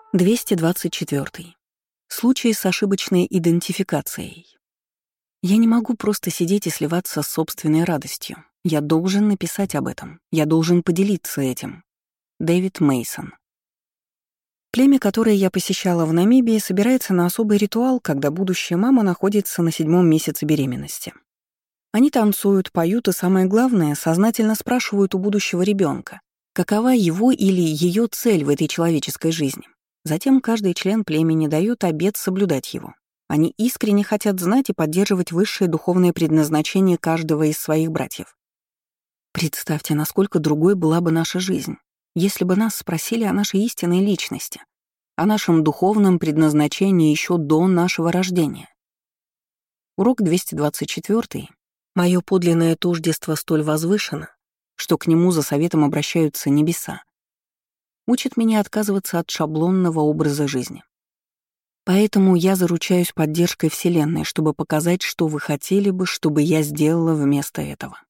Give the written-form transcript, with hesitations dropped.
224. Случай с ошибочной идентификацией. Я не могу просто сидеть и сливаться с собственной радостью. Я должен написать об этом. Я должен поделиться этим. Дэвид Мейсон. Племя, которое я посещала в Намибии, собирается на особый ритуал, когда будущая мама находится на 7-м месяце беременности. Они танцуют, поют и, самое главное, сознательно спрашивают у будущего ребенка, какова его или ее цель в этой человеческой жизни. Затем каждый член племени дает обет соблюдать его. Они искренне хотят знать и поддерживать высшее духовное предназначение каждого из своих братьев. Представьте, насколько другой была бы наша жизнь, если бы нас спросили о нашей истинной личности, о нашем духовном предназначении еще до нашего рождения. Урок 224. Мое подлинное тождество столь возвышено, что к нему за советом обращаются небеса. Учит меня отказываться от шаблонного образа жизни. Поэтому я заручаюсь поддержкой Вселенной, чтобы показать, что вы хотели бы, чтобы я сделала вместо этого.